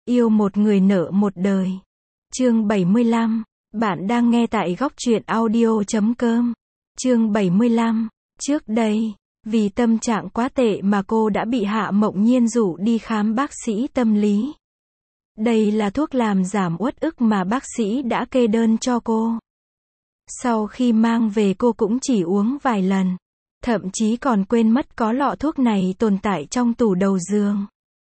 Yêu một người nợ một đời. Chương 75. Bạn đang nghe tại góc truyện audio.com. Chương 75. Trước đây, vì tâm trạng quá tệ mà cô đã bị Hạ Mộng Nhiên rủ đi khám bác sĩ tâm lý. Đây là thuốc làm giảm uất ức mà bác sĩ đã kê đơn cho cô. Sau khi mang về cô cũng chỉ uống vài lần. Thậm chí còn quên mất có lọ thuốc này tồn tại trong tủ đầu giường.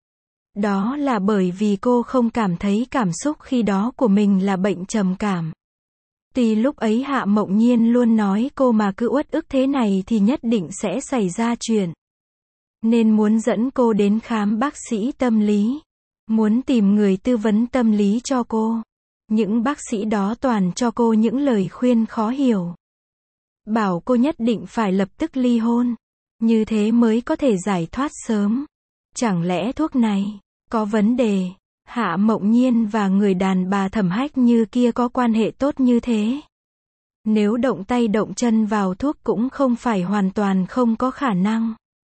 Đó là bởi vì cô không cảm thấy cảm xúc khi đó của mình là bệnh trầm cảm. Tuy lúc ấy Hạ Mộng Nhiên luôn nói cô mà cứ uất ức thế này thì nhất định sẽ xảy ra chuyện. Nên muốn dẫn cô đến khám bác sĩ tâm lý. Muốn tìm người tư vấn tâm lý cho cô. Những bác sĩ đó toàn cho cô những lời khuyên khó hiểu. Bảo cô nhất định phải lập tức ly hôn. Như thế mới có thể giải thoát sớm. Chẳng lẽ thuốc này có vấn đề? Hạ Mộng Nhiên và người đàn bà Thẩm Hách Như kia có quan hệ tốt như thế. Nếu động tay động chân vào thuốc cũng không phải hoàn toàn không có khả năng.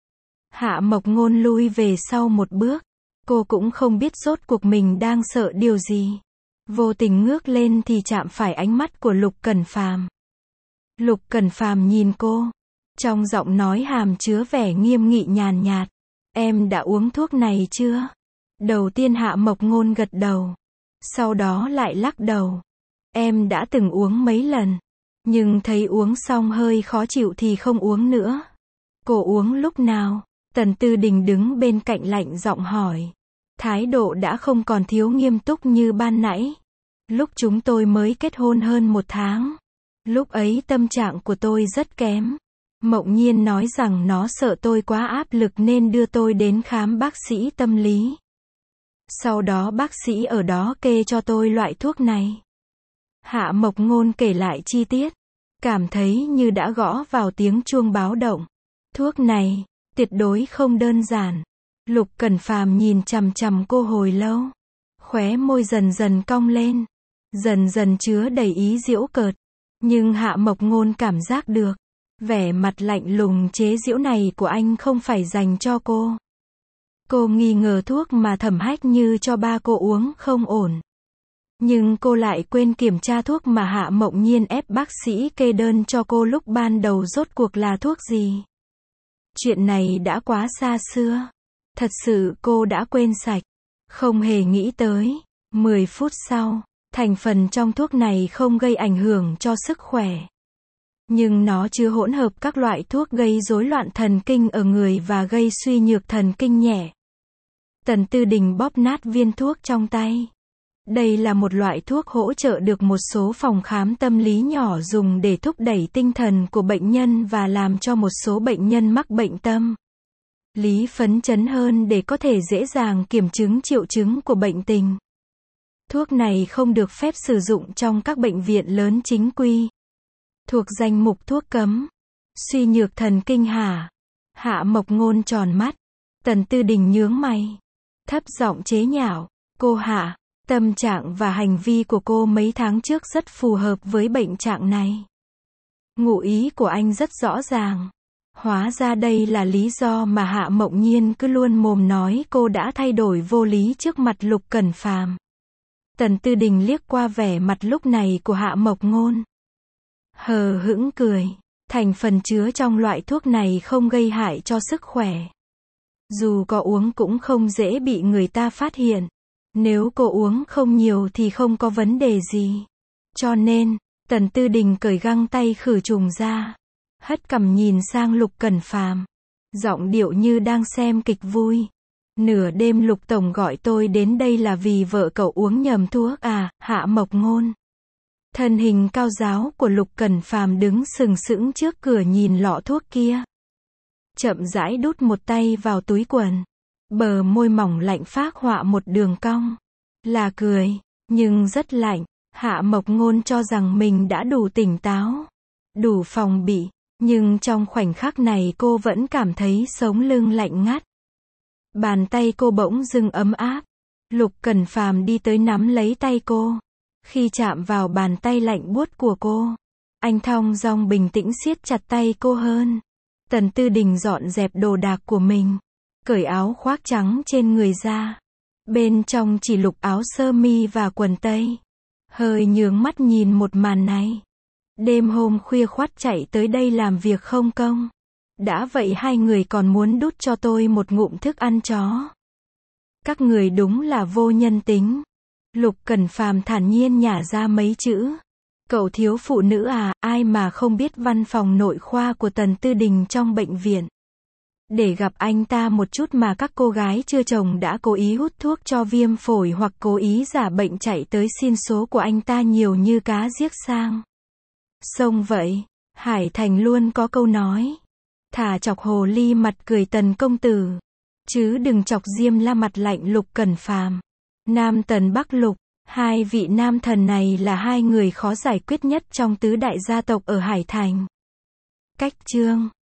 Hạ Mộc Ngôn lui về sau một bước. Cô cũng không biết rốt cuộc mình đang sợ điều gì. Vô tình ngước lên thì chạm phải ánh mắt của Lục Cẩn Phàm. Lục Cẩn Phàm nhìn cô. Trong giọng nói hàm chứa vẻ nghiêm nghị nhàn nhạt. Em đã uống thuốc này chưa? Đầu tiên Hạ Mộc Ngôn gật đầu. Sau đó lại lắc đầu. Em đã từng uống mấy lần. Nhưng thấy uống xong hơi khó chịu thì không uống nữa. Cô uống lúc nào? Tần Tư Đình đứng bên cạnh lạnh giọng hỏi. Thái độ đã không còn thiếu nghiêm túc như ban nãy. Lúc chúng tôi mới kết hôn hơn 1 tháng. Lúc ấy tâm trạng của tôi rất kém. Mộng Nhiên nói rằng nó sợ tôi quá áp lực nên đưa tôi đến khám bác sĩ tâm lý. Sau đó bác sĩ ở đó kê cho tôi loại thuốc này. Hạ Mộc Ngôn kể lại chi tiết. Cảm thấy như đã gõ vào tiếng chuông báo động. Thuốc này, tuyệt đối không đơn giản. Lục Cẩn Phàm nhìn chằm chằm cô hồi lâu. Khóe môi dần dần cong lên. Dần dần chứa đầy ý giễu cợt. Nhưng Hạ Mộc Ngôn cảm giác được. Vẻ mặt lạnh lùng chế giễu này của anh không phải dành cho cô. Cô nghi ngờ thuốc mà Thẩm Hách Như cho ba cô uống không ổn. Nhưng cô lại quên kiểm tra thuốc mà Hạ Mộng Nhiên ép bác sĩ kê đơn cho cô lúc ban đầu rốt cuộc là thuốc gì. Chuyện này đã quá xa xưa. Thật sự cô đã quên sạch. Không hề nghĩ tới. 10 phút sau, thành phần trong thuốc này không gây ảnh hưởng cho sức khỏe. Nhưng nó chứa hỗn hợp các loại thuốc gây rối loạn thần kinh ở người và gây suy nhược thần kinh nhẹ. Tần Tư Đình bóp nát viên thuốc trong tay. Đây là một loại thuốc hỗ trợ được một số phòng khám tâm lý nhỏ dùng để thúc đẩy tinh thần của bệnh nhân và làm cho một số bệnh nhân mắc bệnh tâm lý phấn chấn hơn để có thể dễ dàng kiểm chứng triệu chứng của bệnh tình. Thuốc này không được phép sử dụng trong các bệnh viện lớn chính quy. Thuộc danh mục thuốc cấm. Suy nhược thần kinh hả? Hạ Mộc Ngôn tròn mắt. Tần Tư Đình nhướng mày. Thấp giọng chế nhạo. Cô Hạ, tâm trạng và hành vi của cô mấy tháng trước rất phù hợp với bệnh trạng này. Ngụ ý của anh rất rõ ràng. Hóa ra đây là lý do mà Hạ Mộng Nhiên cứ luôn mồm nói cô đã thay đổi vô lý trước mặt Lục Cẩn Phàm. Tần Tư Đình liếc qua vẻ mặt lúc này của Hạ Mộc Ngôn. Hờ hững cười. Thành phần chứa trong loại thuốc này không gây hại cho sức khỏe. Dù có uống cũng không dễ bị người ta phát hiện. Nếu cô uống không nhiều thì không có vấn đề gì. Cho nên, Tần Tư Đình cởi găng tay khử trùng ra. Hất cằm nhìn sang Lục Cẩn Phàm. Giọng điệu như đang xem kịch vui. Nửa đêm Lục Tổng gọi tôi đến đây là vì vợ cậu uống nhầm thuốc à? Hạ Mộc Ngôn. Thân hình cao ráo của Lục Cẩn Phàm đứng sừng sững trước cửa nhìn lọ thuốc kia. Chậm rãi đút một tay vào túi quần. Bờ môi mỏng lạnh phác họa một đường cong. Là cười, nhưng rất lạnh. Hạ Mộc Ngôn cho rằng mình đã đủ tỉnh táo, đủ phòng bị. Nhưng trong khoảnh khắc này cô vẫn cảm thấy sống lưng lạnh ngắt. Bàn tay cô bỗng dưng ấm áp. Lục Cẩn Phàm đi tới nắm lấy tay cô. Khi chạm vào bàn tay lạnh buốt của cô, anh thong dong bình tĩnh siết chặt tay cô hơn. Tần Tư Đình dọn dẹp đồ đạc của mình, cởi áo khoác trắng trên người ra. Bên trong chỉ lục áo sơ mi và quần tây. Hơi nhướng mắt nhìn một màn này. Đêm hôm khuya khoắt chạy tới đây làm việc không công. Đã vậy hai người còn muốn đút cho tôi một ngụm thức ăn chó. Các người đúng là vô nhân tính. Lục Cẩn Phàm thản nhiên nhả ra mấy chữ. Cậu thiếu phụ nữ à, ai mà không biết văn phòng nội khoa của Tần Tư Đình trong bệnh viện. Để gặp anh ta một chút mà các cô gái chưa chồng đã cố ý hút thuốc cho viêm phổi hoặc cố ý giả bệnh chạy tới xin số của anh ta nhiều như cá giết sang sông vậy. Hải Thành luôn có câu nói. Thả chọc hồ ly mặt cười Tần công tử. Chứ đừng chọc Diêm La mặt lạnh Lục Cẩn Phàm. Nam Tần Bắc Lục. Hai vị nam thần này là hai người khó giải quyết nhất trong tứ đại gia tộc ở Hải Thành. Cách chương